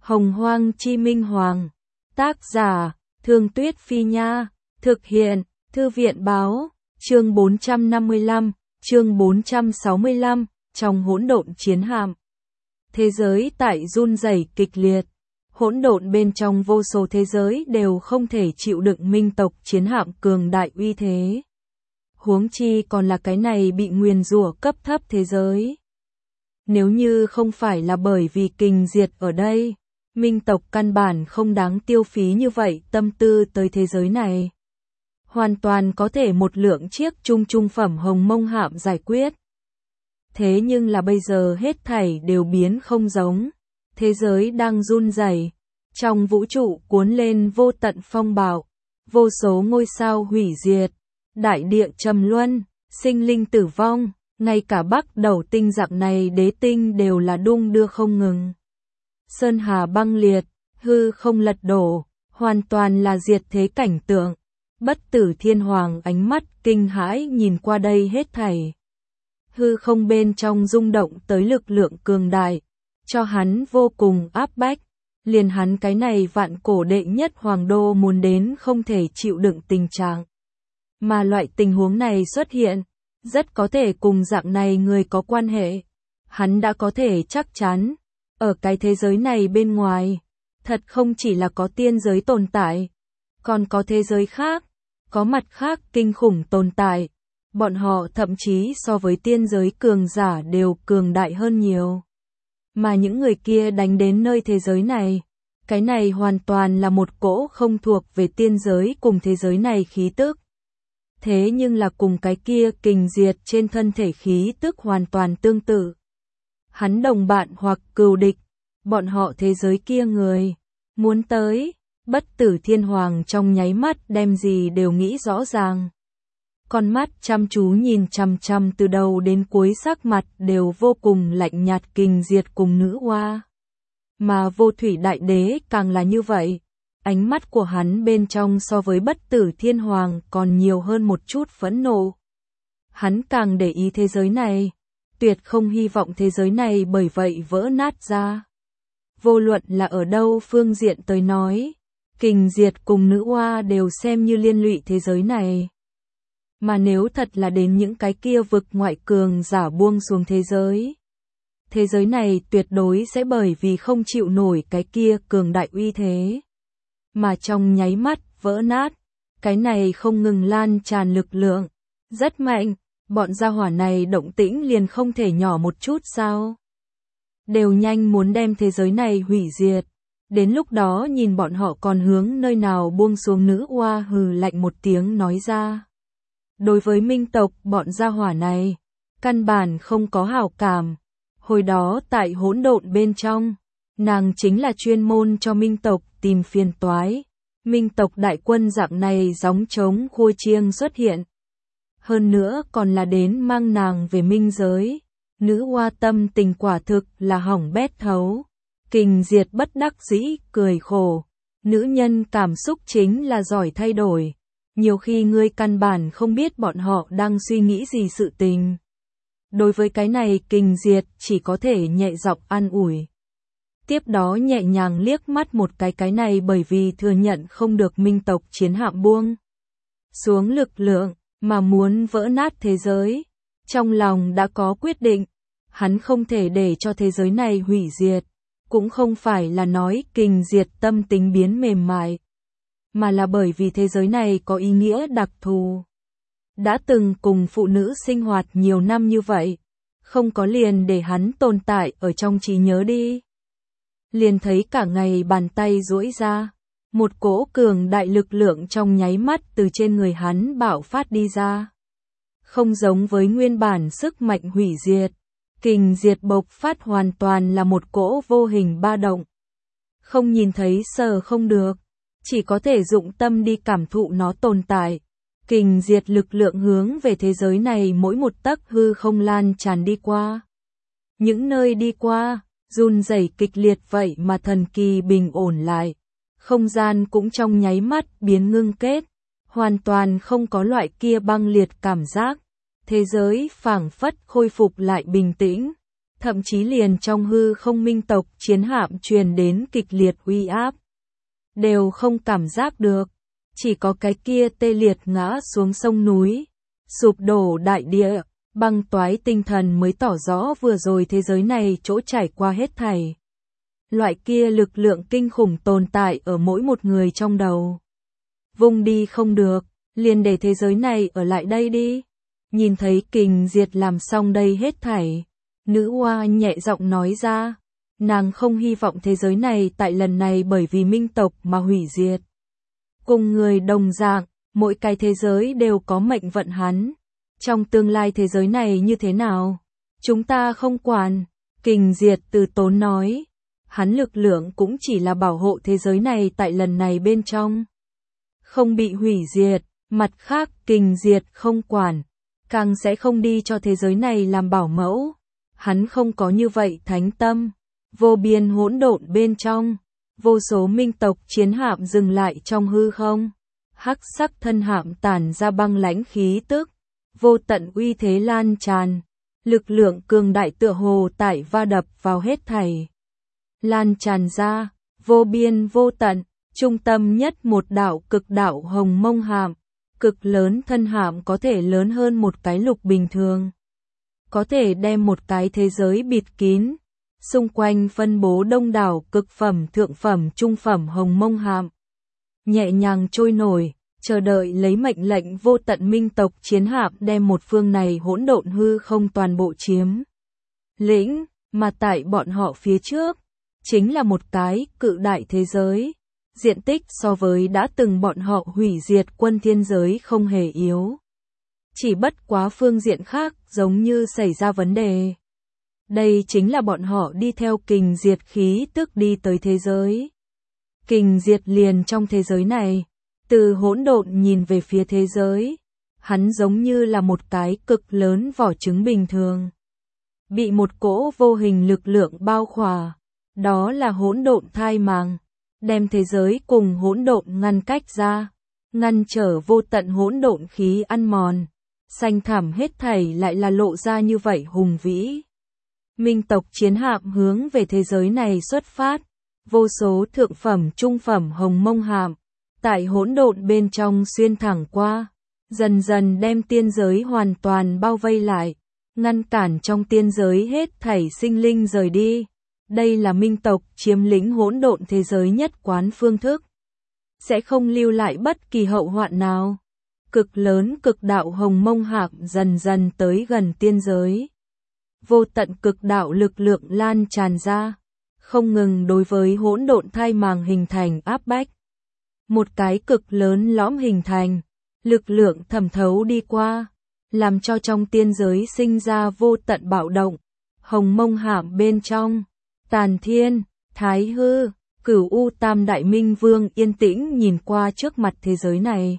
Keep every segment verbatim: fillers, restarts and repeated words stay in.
Hồng Hoang Chi Minh Hoàng. Tác giả, Thương Tuyết Phi Nha. Thực hiện, Thư viện Báo. Chương bốn trăm năm mươi lăm, chương bốn trăm sáu mươi lăm, trong hỗn độn chiến hạm. Thế giới tại run rẩy kịch liệt. Hỗn độn bên trong vô số thế giới đều không thể chịu đựng minh tộc chiến hạm cường đại uy thế. Huống chi còn là cái này bị nguyền rủa cấp thấp thế giới. Nếu như không phải là bởi vì kình diệt ở đây, minh tộc căn bản không đáng tiêu phí như vậy tâm tư tới thế giới này. Hoàn toàn có thể một lượng chiếc trung trung phẩm hồng mông hạm giải quyết. Thế nhưng là bây giờ hết thảy đều biến không giống. Thế giới đang run rẩy, trong vũ trụ cuốn lên vô tận phong bạo, vô số ngôi sao hủy diệt, đại địa trầm luân, sinh linh tử vong, ngay cả bắc đầu tinh dạng này đế tinh đều là đung đưa không ngừng. Sơn hà băng liệt, hư không lật đổ, hoàn toàn là diệt thế cảnh tượng. Bất tử thiên hoàng ánh mắt kinh hãi nhìn qua đây hết thảy. Hư không bên trong rung động tới lực lượng cường đại, cho hắn vô cùng áp bách, liền hắn cái này vạn cổ đệ nhất hoàng đô muốn đến không thể chịu đựng tình trạng. Mà loại tình huống này xuất hiện, rất có thể cùng dạng này người có quan hệ. Hắn đã có thể chắc chắn, ở cái thế giới này bên ngoài, thật không chỉ là có tiên giới tồn tại, còn có thế giới khác, có mặt khác kinh khủng tồn tại. Bọn họ thậm chí so với tiên giới cường giả đều cường đại hơn nhiều. Mà những người kia đánh đến nơi thế giới này, cái này hoàn toàn là một cỗ không thuộc về tiên giới cùng thế giới này khí tức. Thế nhưng là cùng cái kia kình diệt trên thân thể khí tức hoàn toàn tương tự. Hắn đồng bạn hoặc cừu địch, bọn họ thế giới kia người, muốn tới, bất tử thiên hoàng trong nháy mắt đem gì đều nghĩ rõ ràng. Con mắt chăm chú nhìn chằm chằm từ đầu đến cuối, sắc mặt đều vô cùng lạnh nhạt kình diệt cùng nữ oa. Mà vô thủy đại đế càng là như vậy, ánh mắt của hắn bên trong so với bất tử thiên hoàng còn nhiều hơn một chút phẫn nộ. Hắn càng để ý thế giới này, tuyệt không hy vọng thế giới này bởi vậy vỡ nát ra. Vô luận là ở đâu phương diện tới nói, kình diệt cùng nữ oa đều xem như liên lụy thế giới này. Mà nếu thật là đến những cái kia vực ngoại cường giả buông xuống thế giới, thế giới này tuyệt đối sẽ bởi vì không chịu nổi cái kia cường đại uy thế, mà trong nháy mắt vỡ nát. Cái này không ngừng lan tràn lực lượng, rất mạnh, bọn gia hỏa này động tĩnh liền không thể nhỏ một chút sao? Đều nhanh muốn đem thế giới này hủy diệt. Đến lúc đó nhìn bọn họ còn hướng nơi nào buông xuống. Nữ oa hừ lạnh một tiếng nói ra. Đối với minh tộc bọn gia hỏa này, căn bản không có hảo cảm. Hồi đó tại hỗn độn bên trong, nàng chính là chuyên môn cho minh tộc tìm phiền toái. Minh tộc đại quân dạng này gióng trống khua chiêng xuất hiện. Hơn nữa còn là đến mang nàng về minh giới. Nữ oa tâm tình quả thực là hỏng bét thấu. Kình diệt bất đắc dĩ, cười khổ. Nữ nhân cảm xúc chính là giỏi thay đổi. Nhiều khi ngươi căn bản không biết bọn họ đang suy nghĩ gì sự tình. Đối với cái này kình diệt chỉ có thể nhẹ giọng an ủi. Tiếp đó nhẹ nhàng liếc mắt một cái cái này bởi vì thừa nhận không được minh tộc chiến hạm buông xuống lực lượng mà muốn vỡ nát thế giới. Trong lòng đã có quyết định, hắn không thể để cho thế giới này hủy diệt. Cũng không phải là nói kình diệt tâm tính biến mềm mại, mà là bởi vì thế giới này có ý nghĩa đặc thù. Đã từng cùng phụ nữ sinh hoạt nhiều năm như vậy, không có liền để hắn tồn tại ở trong trí nhớ đi. Liền thấy cả ngày bàn tay duỗi ra, một cỗ cường đại lực lượng trong nháy mắt từ trên người hắn bạo phát đi ra. Không giống với nguyên bản sức mạnh hủy diệt, kình diệt bộc phát hoàn toàn là một cỗ vô hình ba động. Không nhìn thấy sờ không được, chỉ có thể dụng tâm đi cảm thụ nó tồn tại. Kình diệt lực lượng hướng về thế giới này mỗi một tấc hư không lan tràn đi qua. Những nơi đi qua, run rẩy kịch liệt vậy mà thần kỳ bình ổn lại. Không gian cũng trong nháy mắt biến ngưng kết, hoàn toàn không có loại kia băng liệt cảm giác. Thế giới phảng phất khôi phục lại bình tĩnh. thậm chí liền trong hư không minh tộc chiến hạm truyền đến kịch liệt uy áp. Đều không cảm giác được, chỉ có cái kia tê liệt ngã xuống sông núi, sụp đổ đại địa, băng toái tinh thần mới tỏ rõ vừa rồi thế giới này chỗ trải qua hết thảy. Loại kia lực lượng kinh khủng tồn tại ở mỗi một người trong đầu. Vung đi không được, liền để thế giới này ở lại đây đi. Nhìn thấy Kình Diệt làm xong đây hết thảy, nữ oa nhẹ giọng nói ra, nàng không hy vọng thế giới này tại lần này bởi vì minh tộc mà hủy diệt. Cùng người đồng dạng, mỗi cái thế giới đều có mệnh vận hắn. Trong tương lai thế giới này như thế nào? Chúng ta không quản. Kình Diệt từ tốn nói. Hắn lực lượng cũng chỉ là bảo hộ thế giới này tại lần này bên trong. Không bị hủy diệt, mặt khác Kình Diệt không quản. Càng sẽ không đi cho thế giới này làm bảo mẫu. Hắn không có như vậy thánh tâm. Vô biên hỗn độn bên trong. Vô số minh tộc chiến hạm dừng lại trong hư không. Hắc sắc thân hạm tản ra băng lãnh khí tức. Vô tận uy thế lan tràn. Lực lượng cường đại tựa hồ tại va đập vào hết thảy. Lan tràn ra, vô biên vô tận, trung tâm nhất một đạo cực đạo hồng mông hạm. Cực lớn thân hạm có thể lớn hơn một cái lục bình thường. Có thể đem một cái thế giới bịt kín. Xung quanh phân bố đông đảo cực phẩm thượng phẩm trung phẩm hồng mông hạm. Nhẹ nhàng trôi nổi, chờ đợi lấy mệnh lệnh vô tận minh tộc chiến hạm đem một phương này hỗn độn hư không toàn bộ chiếm. Lĩnh, mà tại bọn họ phía trước, chính là một cái cự đại thế giới. Diện tích so với đã từng bọn họ hủy diệt quân thiên giới không hề yếu. Chỉ bất quá phương diện khác giống như xảy ra vấn đề. Đây chính là bọn họ đi theo Kình Diệt khí tức đi tới thế giới. Kình Diệt liền trong thế giới này, từ hỗn độn nhìn về phía thế giới, hắn giống như là một cái cực lớn vỏ trứng bình thường. Bị một cỗ vô hình lực lượng bao khỏa, đó là hỗn độn thai màng, đem thế giới cùng hỗn độn ngăn cách ra, ngăn trở vô tận hỗn độn khí ăn mòn, xanh thảm hết thảy lại là lộ ra như vậy hùng vĩ. Minh tộc chiến hạm hướng về thế giới này xuất phát, vô số thượng phẩm trung phẩm hồng mông hạm, tại hỗn độn bên trong xuyên thẳng qua, dần dần đem tiên giới hoàn toàn bao vây lại, ngăn cản trong tiên giới hết thảy sinh linh rời đi. Đây là minh tộc chiếm lĩnh hỗn độn thế giới nhất quán phương thức. Sẽ không lưu lại bất kỳ hậu hoạn nào. Cực lớn cực đạo hồng mông hạm dần dần tới gần tiên giới. Vô tận cực đạo lực lượng lan tràn ra, không ngừng đối với hỗn độn thai màng hình thành áp bách. Một cái cực lớn lõm hình thành, lực lượng thẩm thấu đi qua, làm cho trong tiên giới sinh ra vô tận bạo động. Hồng mông hạm bên trong, Tàn Thiên, Thái Hư, Cửu U Tam Đại Minh Vương yên tĩnh nhìn qua trước mặt thế giới này.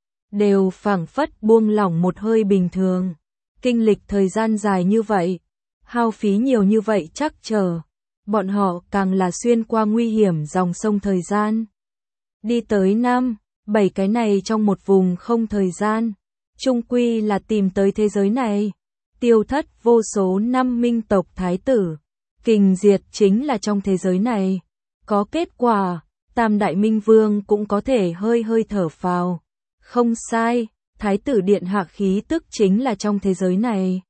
Đều phảng phất buông lỏng một hơi bình thường. Kinh lịch thời gian dài như vậy, hao phí nhiều như vậy chắc chờ. Bọn họ càng là xuyên qua nguy hiểm dòng sông thời gian. Đi tới năm, bảy cái này trong một vùng không thời gian. Trung quy là tìm tới thế giới này. Tiêu thất vô số năm minh tộc thái tử. Kình Diệt chính là trong thế giới này. Có kết quả, Tam Đại Minh Vương cũng có thể hơi hơi thở phào. Không sai, Thái tử điện hạ khí tức chính là trong thế giới này.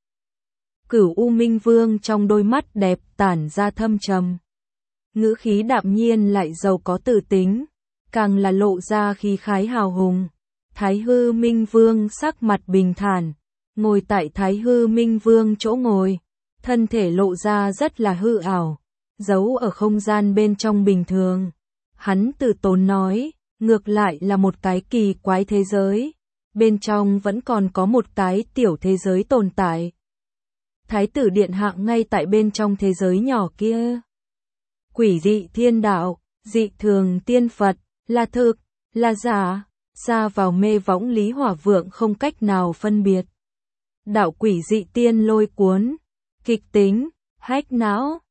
Cửu U Minh Vương trong đôi mắt đẹp tản ra thâm trầm. Ngữ khí đạm nhiên lại giàu có tử tính, càng là lộ ra khí khái hào hùng. Thái Hư Minh Vương sắc mặt bình thản, ngồi tại Thái Hư Minh Vương chỗ ngồi, thân thể lộ ra rất là hư ảo, giấu ở không gian bên trong bình thường. Hắn từ tốn nói, ngược lại là một cái kỳ quái thế giới, bên trong vẫn còn có một cái tiểu thế giới tồn tại. Thái tử điện hạ ngay tại bên trong thế giới nhỏ kia. Quỷ dị thiên đạo, dị thường tiên Phật, là thực, là giả, xa vào mê võng Lý Hỏa Vượng không cách nào phân biệt. Đạo quỷ dị tiên lôi cuốn, kịch tính, hách não,